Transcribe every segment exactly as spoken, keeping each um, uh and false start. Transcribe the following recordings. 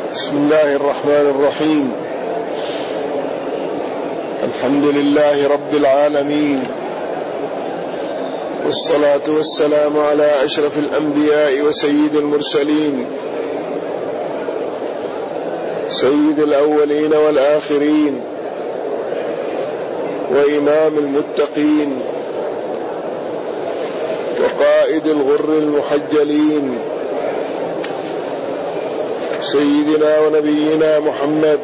بسم الله الرحمن الرحيم. الحمد لله رب العالمين، والصلاة والسلام على أشرف الأنبياء وسيد المرسلين، سيد الأولين والآخرين، وإمام المتقين، وقائد الغر المحجلين، سيدنا ونبينا محمد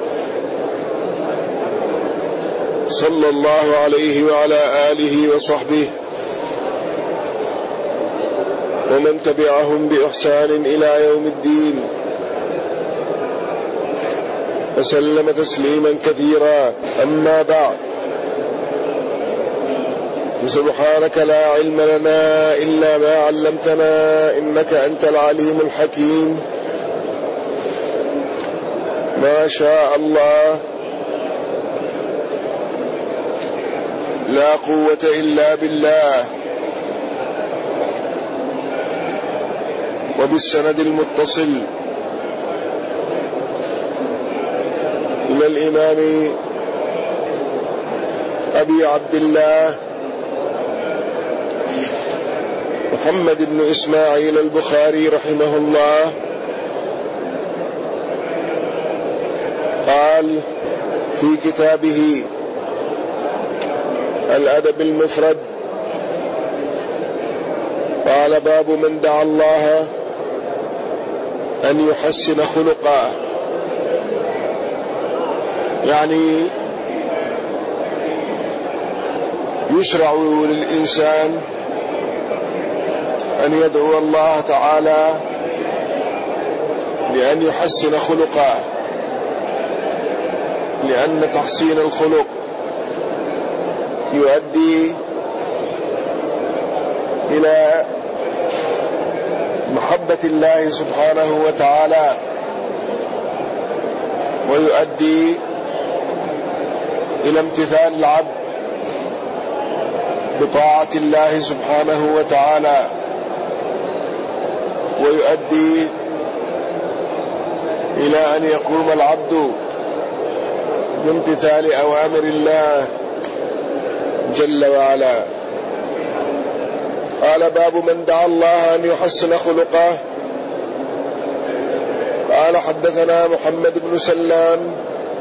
صلى الله عليه وعلى آله وصحبه ومن تبعهم بإحسان إلى يوم الدين، وسلم تسليما كثيرا. أما بعد، سبحانك لا علم لنا إلا ما علمتنا إنك أنت العليم الحكيم. ما شاء الله لا قوة إلا بالله. وبالسند المتصل إلى الإمام أبي عبد الله محمد بن إسماعيل البخاري رحمه الله قال في كتابه الأدب المفرد، قال: باب من دعا الله أن يحسن خلقه. يعني يشرع للإنسان أن يدعو الله تعالى بأن يحسن خلقه، لأن تحسين الخلق يؤدي إلى محبة الله سبحانه وتعالى، ويؤدي إلى امتثال العبد بطاعة الله سبحانه وتعالى، ويؤدي إلى أن يقوم العبد بامتثال أوامر الله جل وعلا. قال: باب من دعا الله أن يحسن خلقه. قال: حدثنا محمد بن سلام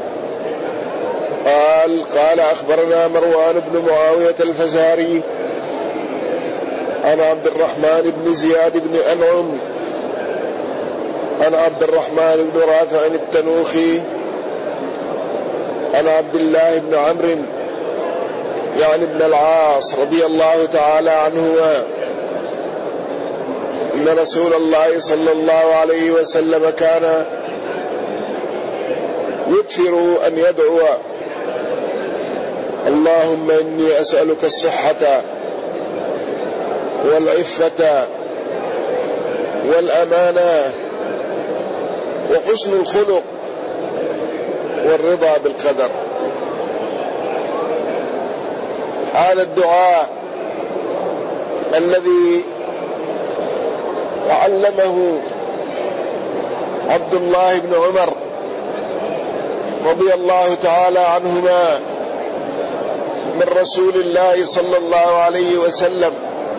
قال قال أخبرنا مروان بن معاوية الفزاري عن عبد الرحمن بن زياد بن أنعم عن عبد الرحمن بن رافع التنوخي عن عبد الله بن عمرو يعني ابن العاص رضي الله تعالى عنهما إن رسول الله صلى الله عليه وسلم كان يكثر أن يدعو: اللهم إني أسألك الصحة والعفة والأمانة وحسن الخلق والرضا بالقدر. هذا الدعاء الذي علمه عبد الله بن عمر رضي الله تعالى عنهما من رسول الله صلى الله عليه وسلم،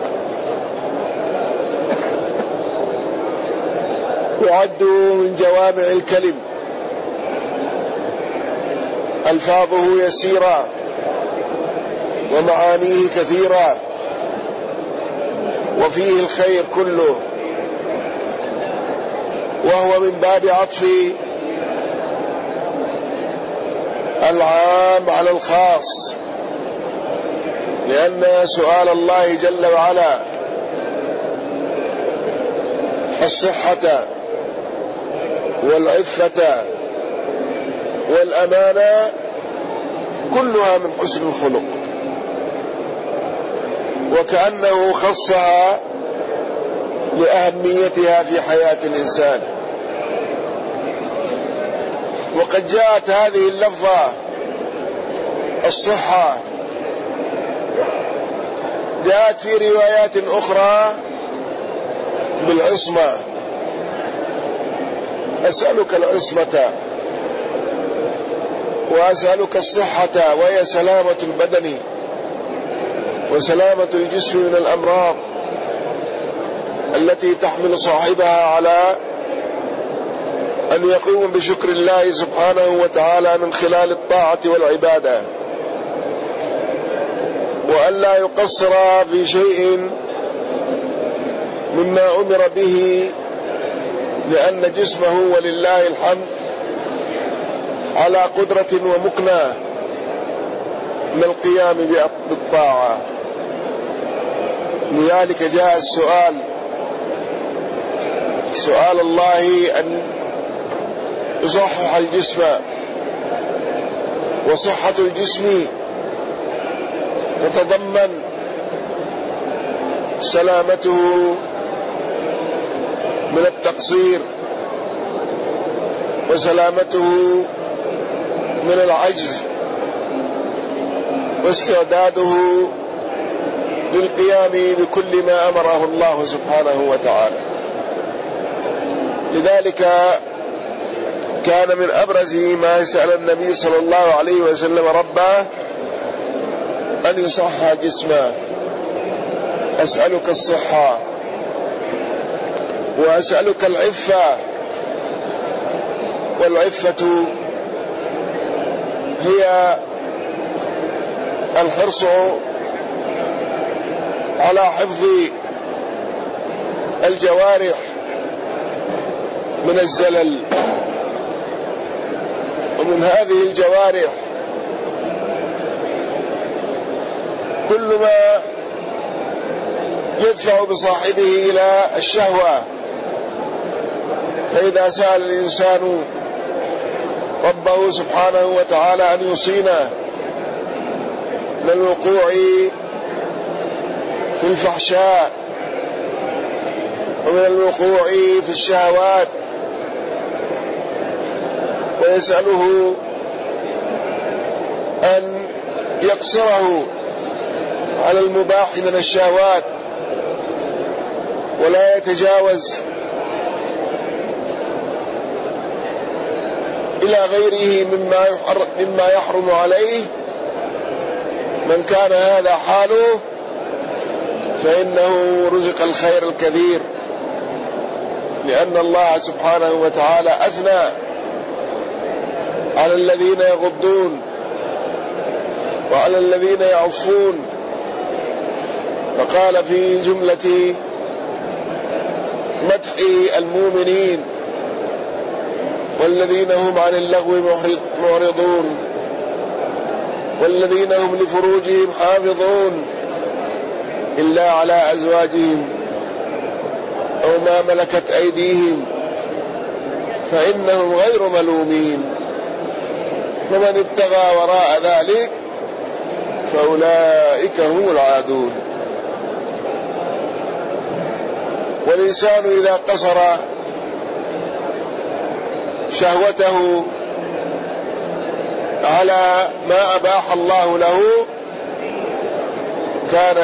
يعد من جوامع الكلم، ألفاظه يسيرة ومعانيه كثيرة، وفيه الخير كله، وهو من باب عطف العام على الخاص، لأن سؤال الله جل وعلا الصحة والعفة والأمانة كلها من حسن الخلق، وكأنه خصها لأهميتها في حياة الإنسان. وقد جاءت هذه اللفظة الصحة جاءت في روايات أخرى بالعصمة، أسألك العصمة وأسألك الصحة وهي سلامة البدن وسلامة الجسم من الأمراض التي تحمل صاحبها على أن يقوم بشكر الله سبحانه وتعالى من خلال الطاعة والعبادة، وأن لا يقصر في شيء مما أمر به، لأن جسمه ولله الحمد على قدرة ومكنة من القيام بالطاعة. لذلك جاء السؤال سؤال الله أن يصحح الجسم، وصحة الجسم تتضمن سلامته من التقصير وسلامته من العجز واستعداده للقيام بكل ما أمره الله سبحانه وتعالى. لذلك كان من أبرز ما سأل النبي صلى الله عليه وسلم ربه أن يصحح جسمه. أسألك الصحة وأسألك العفة، والعفة هي الحرص على حفظ الجوارح من الزلل. ومن هذه الجوارح كل ما يدفع بصاحبه إلى الشهوة، فإذا سأل الإنسان ربه سبحانه وتعالى أن يصينه من الوقوع في الفحشاء ومن الوقوع في الشهوات، ويسأله أن يقصره على المباح من الشهوات ولا يتجاوز إلى غيره مما مما يحرم عليه. من كان هذا حاله فإنه رزق الخير الكثير، لأن الله سبحانه وتعالى أثنى على الذين يغضون وعلى الذين يعفون، فقال في جملة مدح المؤمنين: والذين هم عن اللغو معرضون، والذين هم لفروجهم حافظون إلا على أزواجهم أو ما ملكت أيديهم فإنهم غير ملومين، فمن ابتغى وراء ذلك فأولئك هم العادون. والإنسان إذا قصر شهوته على ما أباح الله له كان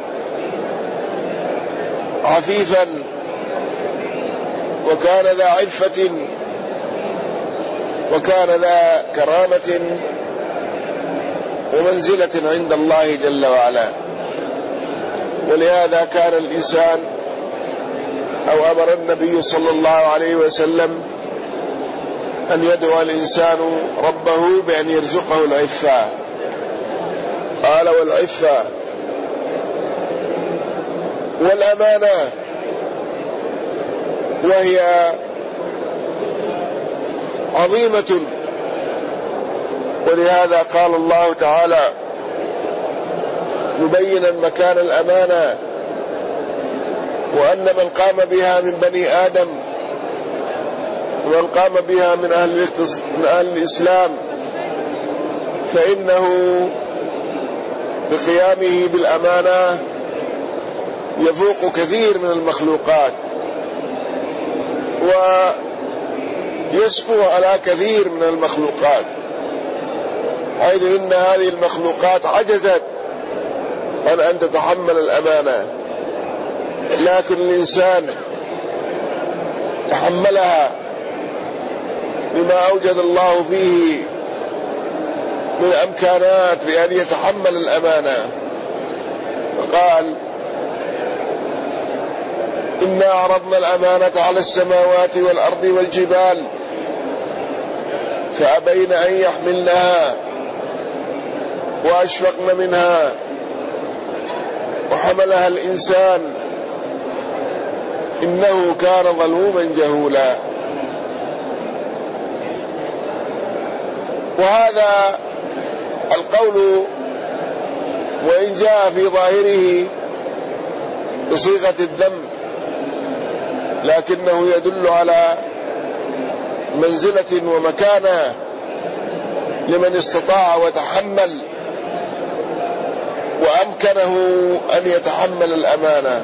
عفيفا وكان ذا عفة وكان ذا كرامة ومنزلة عند الله جل وعلا. ولهذا كان الإنسان أو أمر النبي صلى الله عليه وسلم أن يدعو الإنسان ربه بأن يرزقه العفة. قال: والعفة والأمانة، وهي عظيمة. ولهذا قال الله تعالى مبينا مكان الأمانة، وأن من قام بها من بني آدم ومن قام بها من أهل, من أهل الإسلام فإنه بقيامه بالأمانة يفوق كثير من المخلوقات ويسبق على كثير من المخلوقات، حيث إن هذه المخلوقات عجزت عن أن تتحمل الأمانة، لكن الإنسان تحملها بما أوجد الله فيه من أمكانات بأن يتحمل الأمانة. فقال: إنا عرضنا الأمانة على السماوات والأرض والجبال فأبين أن يحملنها وأشفقن منها وحملها الإنسان إنه كان ظلوما جهولا. وهذا القول وإن جاء في ظاهره بصيغة الذم لكنه يدل على منزلة ومكانة لمن استطاع وتحمل وأمكنه أن يتحمل الأمانة،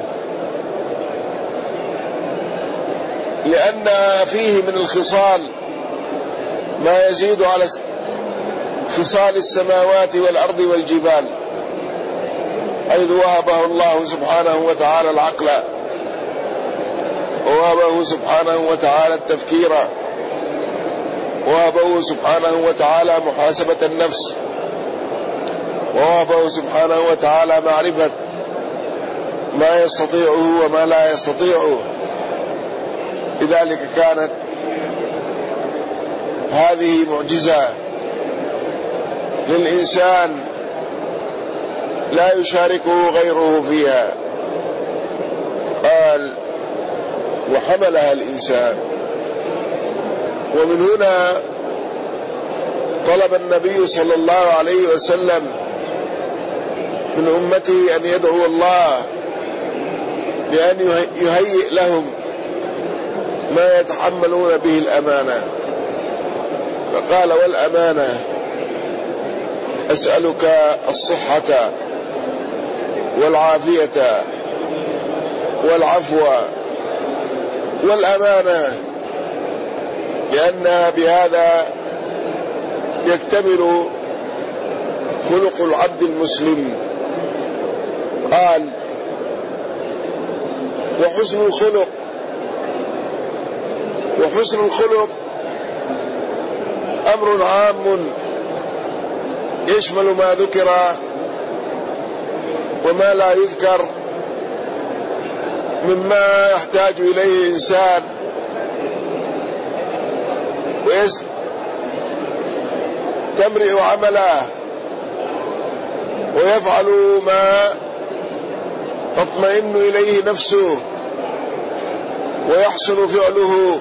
لأن فيه من الخصال ما يزيد على خصال السماوات والأرض والجبال، حيث وهبه الله سبحانه وتعالى العقل، ووهبه سبحانه وتعالى التفكير، ووهبه سبحانه وتعالى محاسبة النفس، ووهبه سبحانه وتعالى معرفة ما يستطيعه وما لا يستطيعه. لذلك كانت هذه معجزة للإنسان لا يشاركه غيره فيها. قال: وحملها الإنسان. ومن هنا طلب النبي صلى الله عليه وسلم من أمته أن يدعو الله بأن يهيئ لهم ما يتحملون به الأمانة. فقال: والأمانة أسألك الصحة والعافية والعفو والأمانة، لأن بهذا يكتمل خلق العبد المسلم. قال: وحسن الخلق. وحسن الخلق أمر عام يشمل ما ذكر وما لا يذكر مما يحتاج إليه الإنسان ويستمرئ عمله ويفعل ما تطمئن إليه نفسه ويحسن فعله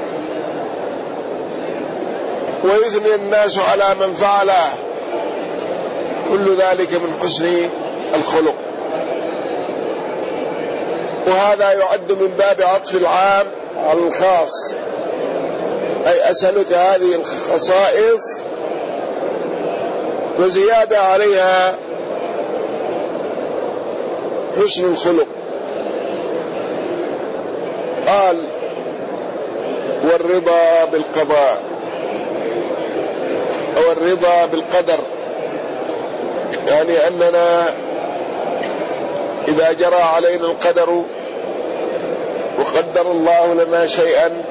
ويثني الناس على من فعله. كل ذلك من حسن الخلق. وهذا يعد من باب عطف العام على الخاص، أي أسألك هذه الخصائص وزيادة عليها حسن الخلق. قال: والرضا بالقضاء أو الرضا بالقدر، يعني أننا إذا جرى علينا القدر وقدر الله لنا شيئا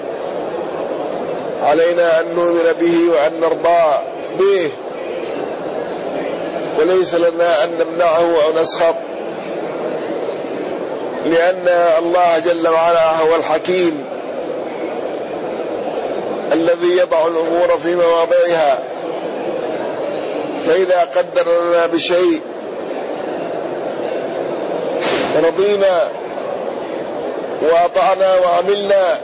علينا أن نؤمن به وأن نرضى به، وليس لنا أن نمنعه أو نسخط، لأن الله جل وعلا هو الحكيم الذي يضع الأمور في مواضعها. فإذا قدر لنا بشيء رضينا وأطعنا وعملنا،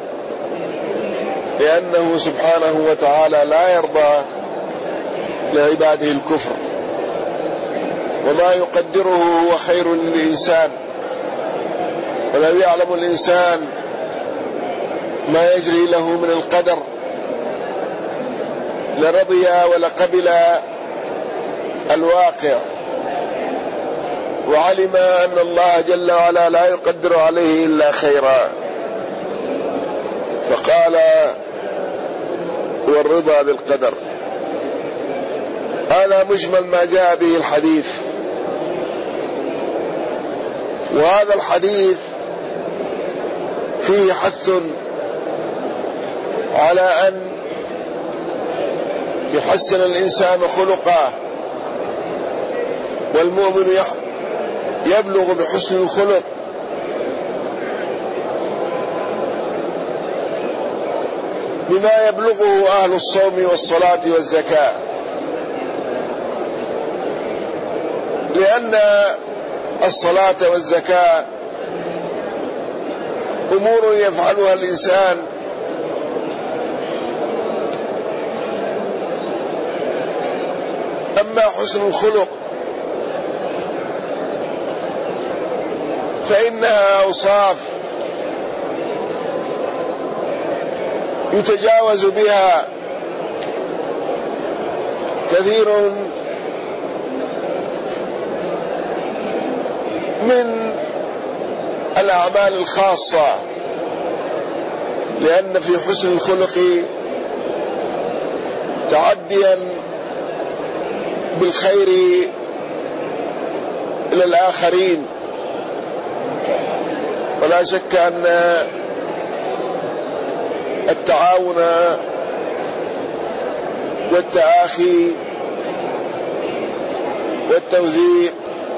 لأنه سبحانه وتعالى لا يرضى لعباده الكفر، وما يقدره هو خير للإنسان. ولو يعلم الإنسان ما يجري له من القدر لرضي ولقبل الواقع، وعلم أن الله جل وعلا لا يقدر عليه إلا خيرا. فقال: والرضا بالقدر. هذا مجمل ما جاء به الحديث. وهذا الحديث فيه حث على أن يحسن الإنسان خلقه، والمؤمن يبلغ بحسن الخلق بما يبلغه أهل الصوم والصلاة والزكاة، لأن الصلاة والزكاة أمور يفعلها الإنسان أما حسن الخلق فإنها أوصاف يتجاوز بها كثير من الأعمال الخاصة، لأن في حسن الخلق تعديا بالخير إلى الآخرين. ولا شك أن التعاون والتآخي والتوثيق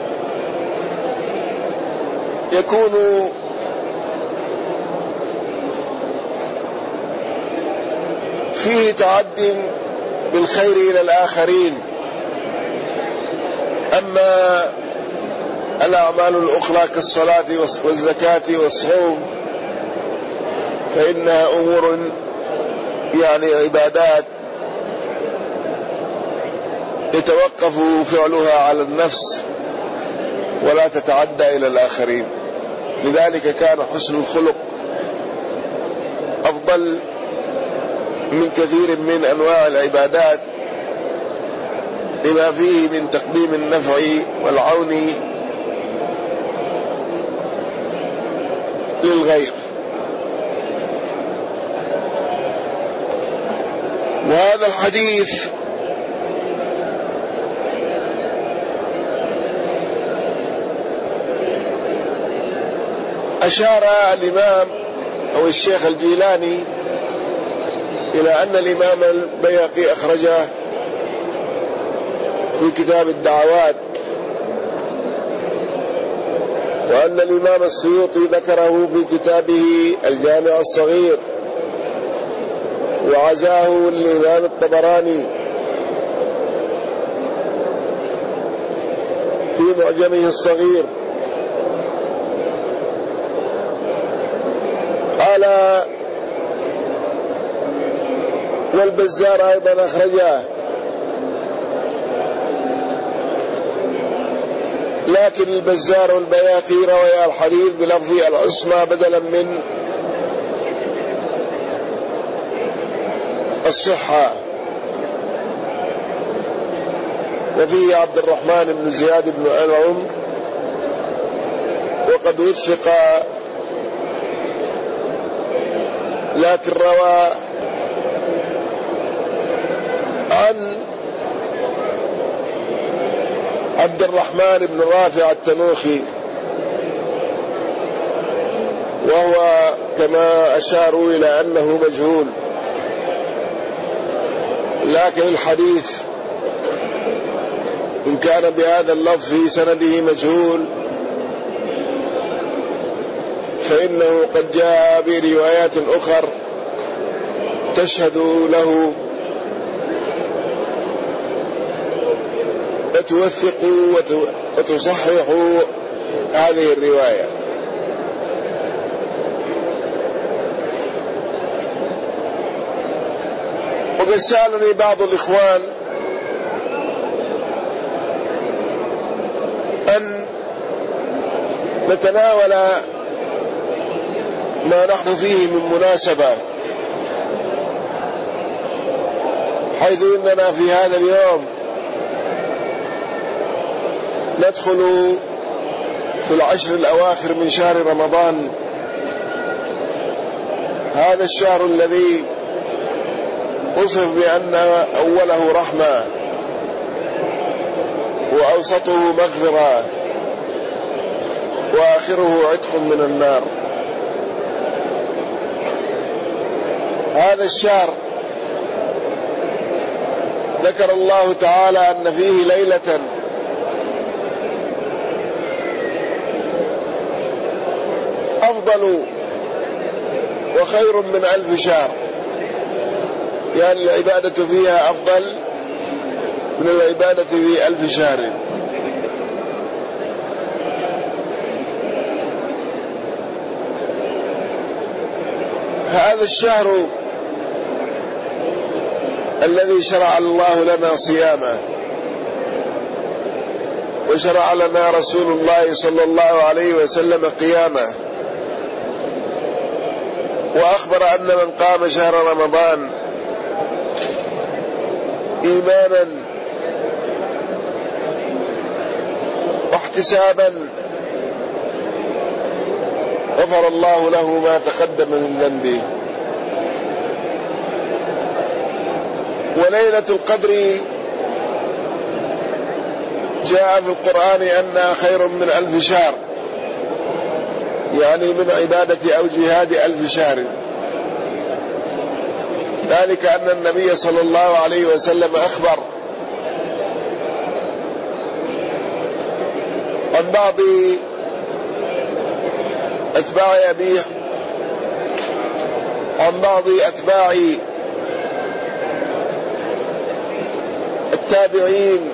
يكون فيه تعد بالخير إلى الآخرين. أما الأعمال الأخرى كالصلاة والزكاة والصوم فإنها أمور يعني عبادات يتوقف فعلها على النفس ولا تتعدى إلى الآخرين. لذلك كان حسن الخلق أفضل من كثير من أنواع العبادات لما فيه من تقديم النفع والعون للغير. وهذا الحديث أشار الإمام أو الشيخ الجيلاني إلى أن الإمام البيهقي أخرجه في كتاب الدعوات، وأن الإمام السيوطي ذكره في كتابه الجامع الصغير، وعزاه الإمام الطبراني في معجمه الصغير. قال والبزار أيضا أخرجه، لكن البزار والبيهقي روى الحديث بلفظ العصمة بدلا من الصحة. وفيه عبد الرحمن بن زياد بن أنعم، وقد وثق لكن روى عن عبد الرحمن بن رافع التنوخي، وهو كما أشاروا إلى أنه مجهول، لكن الحديث إن كان بهذا اللفظ في سنده مجهول فإنه قد جاء بروايات أخر تشهد له وتوثق وتصحح هذه الرواية. وقد سألني بعض الإخوان أن نتناول ما نحن فيه من مناسبة، حيث إننا في هذا اليوم ندخل في العشر الأواخر من شهر رمضان، هذا الشهر الذي وصف بأن أوله رحمة وأوسطه مغفرة وآخره عتق من النار. هذا الشهر ذكر الله تعالى أن فيه ليلة أفضل وخير من ألف شهر، يعني العبادة فيها أفضل من العبادة في ألف شهر. هذا الشهر الذي شرع الله لنا صيامه، وشرع لنا رسول الله صلى الله عليه وسلم قيامه، وأخبر أن من قام شهر رمضان إيمانا واحتسابا غفر الله له ما تقدم من ذنبه. وليلة القدر جاء في القرآن أنها خير من ألف شهر، يعني من عبادة أو جهاد ألف شهر. ذلك أن النبي صلى الله عليه وسلم أخبر عن بعض أتباع أبيه عن بعض أتباع التابعين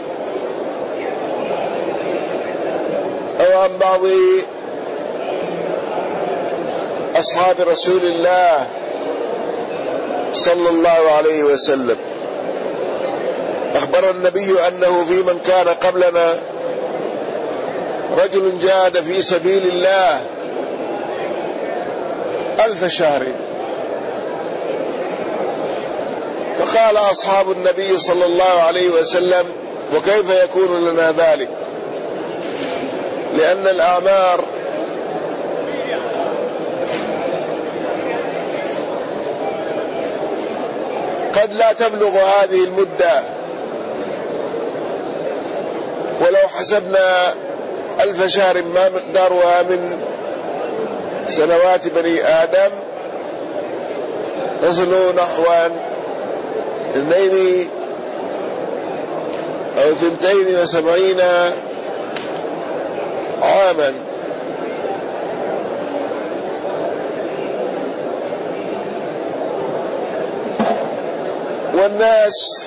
أو عن بعض أصحاب رسول الله صلى الله عليه وسلم. أخبر النبي أنه في من كان قبلنا رجل جاهد في سبيل الله ألف شهر، فقال أصحاب النبي صلى الله عليه وسلم: وكيف يكون لنا ذلك؟ لأن الأعمار قد لا تبلغ هذه المدة، ولو حسبنا ألف شهر ما مقدارها من سنوات بني آدم تصل نحو اثنين أو ثنتين وسبعين عاما. والناس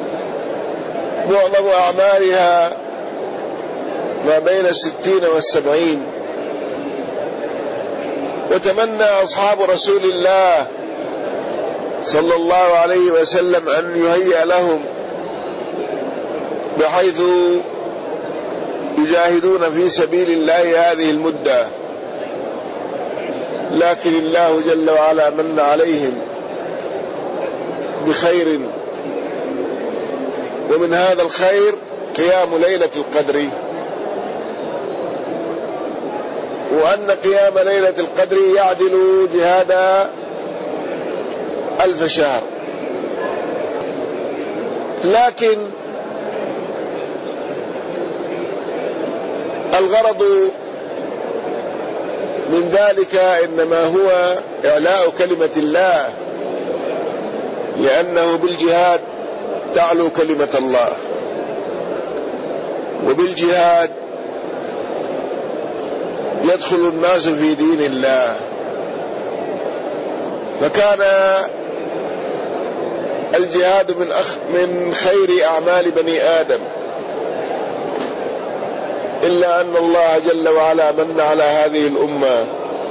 معظم أعمارها ما بين الستين والسبعين. وتمنى أصحاب رسول الله صلى الله عليه وسلم أن يهيأ لهم بحيث يجاهدون في سبيل الله هذه المدة، لكن الله جل وعلا من عليهم بخير، ومن هذا الخير قيام ليلة القدر، وأن قيام ليلة القدر يعدل جهاد ألف شهر. لكن الغرض من ذلك إنما هو إعلاء كلمة الله، لأنه بالجهاد تعلو كلمة الله، وبالجهاد يدخل الناس في دين الله. فكان الجهاد من أخ من خير أعمال بني آدم، إلا أن الله جل وعلا من على هذه الأمة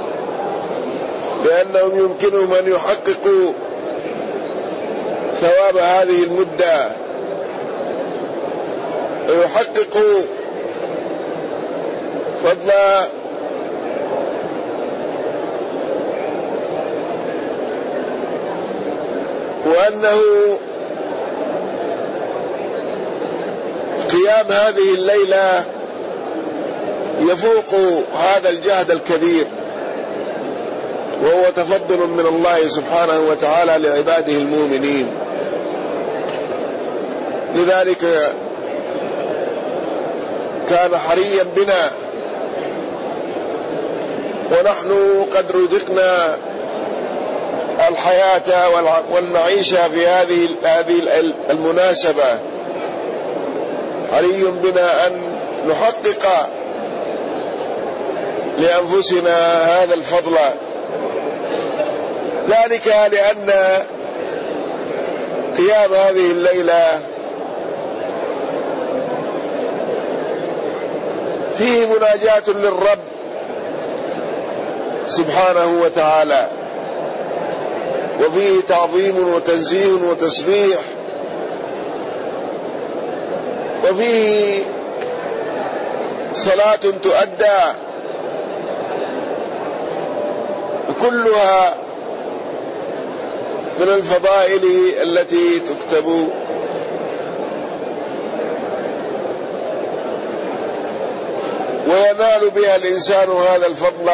بأنهم يمكنهم أن يحققوا ثواب هذه المدة، ويحققوا فضل وأنه قيام هذه الليلة يفوق هذا الجهد الكبير، وهو تفضل من الله سبحانه وتعالى لعباده المؤمنين. لذلك كان حريا بنا ونحن قد رزقنا الحياة والمعيشة في هذه هذه المناسبة. حري بنا أن نحقق لأنفسنا هذا الفضل، ذلك لأن قيام هذه الليلة فيه مناجاة للرب سبحانه وتعالى، وفيه تعظيم وتنزيه وتسبيح، وفيه صلاة تؤدى، كلها من الفضائل التي تكتب وينال بها الإنسان هذا الفضل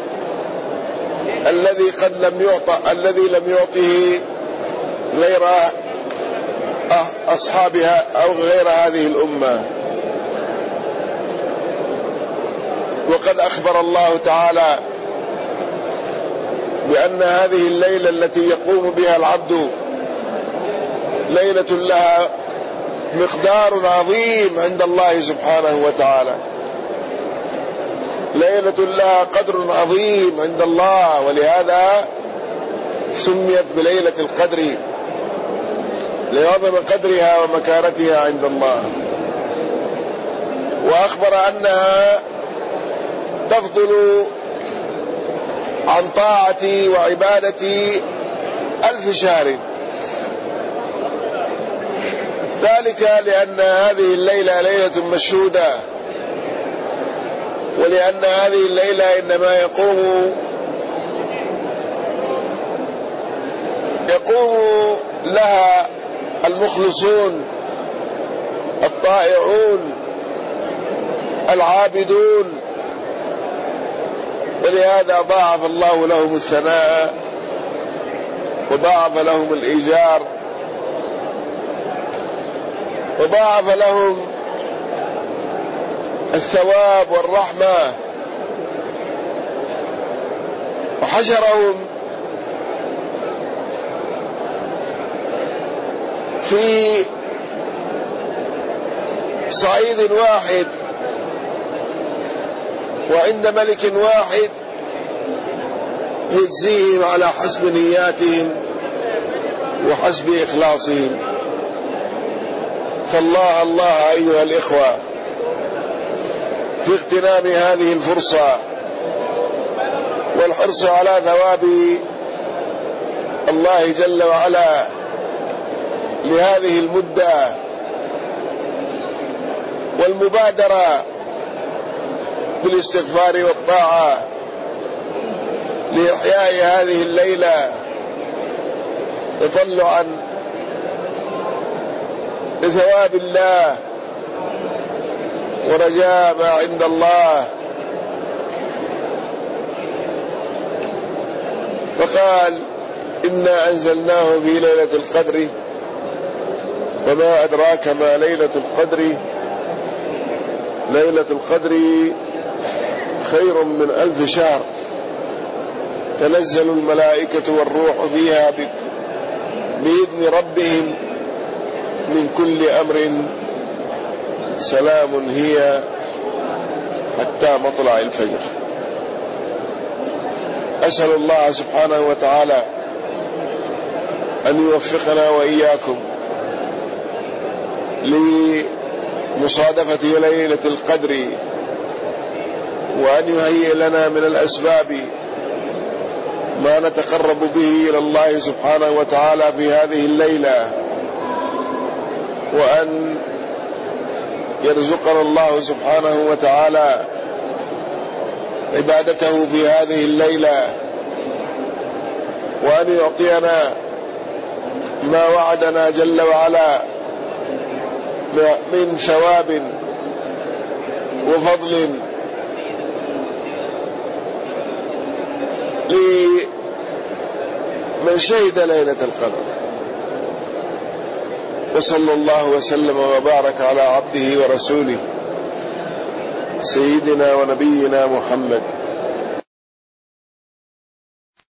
الذي قد لم يعطى الذي لم يعطه غير أصحابها أو غير هذه الأمة. وقد أخبر الله تعالى بأن هذه الليلة التي يقوم بها العبد ليلة لها مقدار عظيم عند الله سبحانه وتعالى، ليلة لها قدر عظيم عند الله، ولهذا سميت بليلة القدر لعظم قدرها ومكانتها عند الله. وأخبر أنها تفضل عن طاعتي وعبادتي ألف شهر، ذلك لأن هذه الليلة ليلة مشهودة، ولأن هذه الليلة إنما يقوم يقوم لها المخلصون الطائعون العابدون، ولهذا ضاعف الله لهم الثناء وضاعف لهم الإيجار وضاعف لهم الثواب والرحمة، وحشرهم في صعيد واحد وعند ملك واحد يجزيهم على حسب نياتهم وحسب إخلاصهم. فالله الله أيها الإخوة في اغتنام هذه الفرصة والحرص على ثواب الله جل وعلا لهذه المدة، والمبادرة بالاستغفار والطاعة لإحياء هذه الليلة تطلعا لثواب الله ورجاء ما عند الله. فقال إنا أنزلناه في ليلة القدر وما أدراك ما ليلة القدر ليلة القدر خير من ألف شهر تنزل الملائكة والروح فيها بإذن ربهم من كل أمر سلام هي حتى مطلع الفجر. أسأل الله سبحانه وتعالى أن يوفقنا وإياكم لمصادفة ليلة القدر، وأن يهيئ لنا من الأسباب ما نتقرب به إلى الله سبحانه وتعالى في هذه الليلة، وأن يرزقنا الله سبحانه وتعالى عبادته في هذه الليلة، وأن يعطينا ما وعدنا جل وعلا من ثواب وفضل لمن شهد ليلة القدر. وصلى الله وسلم وبارك على عبده ورسوله سيدنا ونبينا محمد